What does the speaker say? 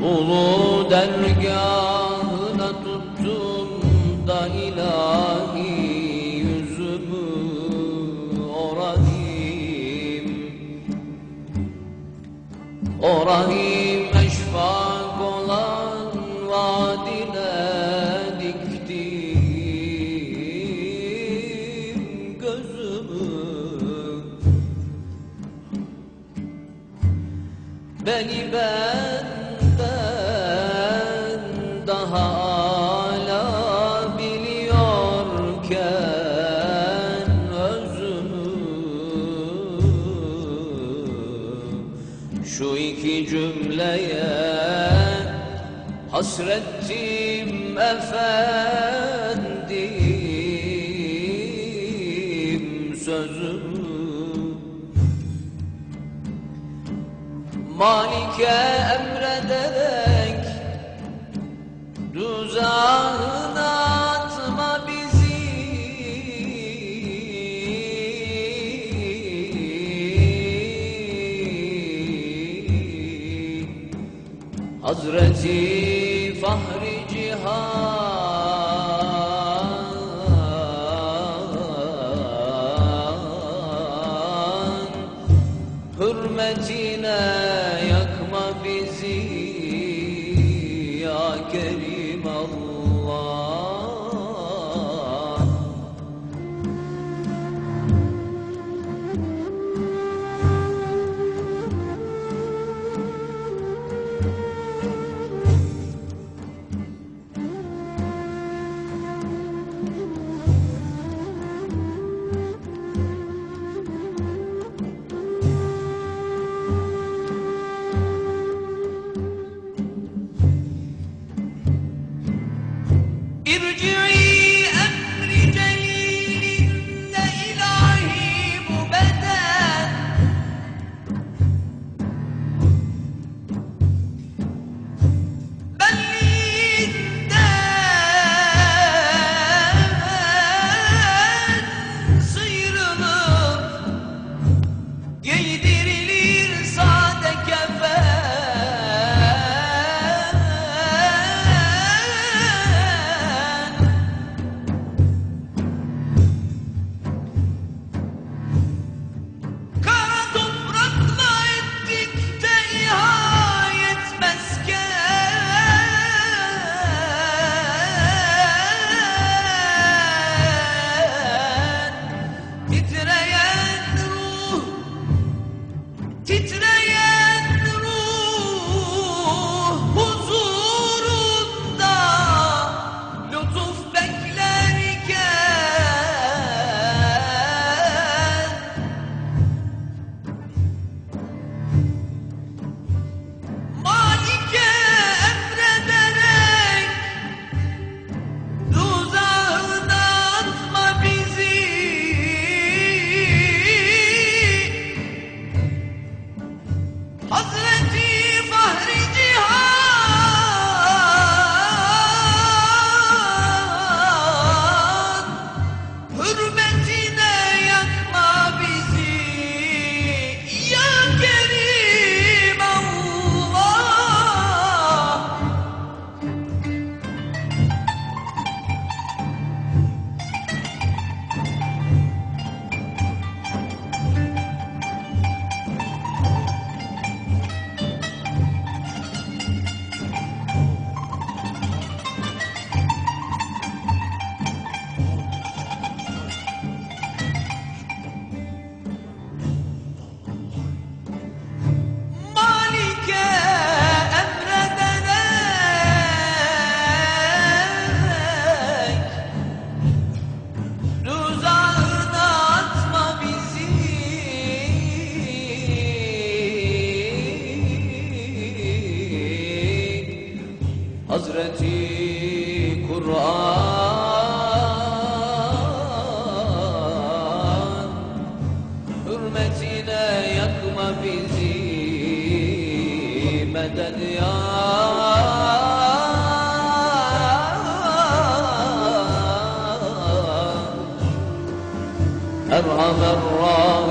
Ulu dergâhına tuttum da ilahi yüzümü o Rahim eşfak olan vadine diktim gözümü. Beni benden daha âlâ biliyorken özümü, şu iki cümleye hasrettim efendim sözümü. Malik'e emrederek düzağına atma bizi, Hazreti Fahri Cihan hürmetine yakma bizi ya Kerim Allah. İrci'i emri celilinde ilahi bu beden, benliğinden sıyrılıp giydirilir sade kefen. Titreyen ruh huzurunda lütuf beklerken, Malik'e emrederek tuzağına atma bizi, Hazreti Fahri Cihan hürmetine yakma bizi ya Kerim Allah. Malik'e emrederek tuzağına atma bizi, Hazreti Kur'an hürmetine yakma bizi, medet ya Erhamer Rahim.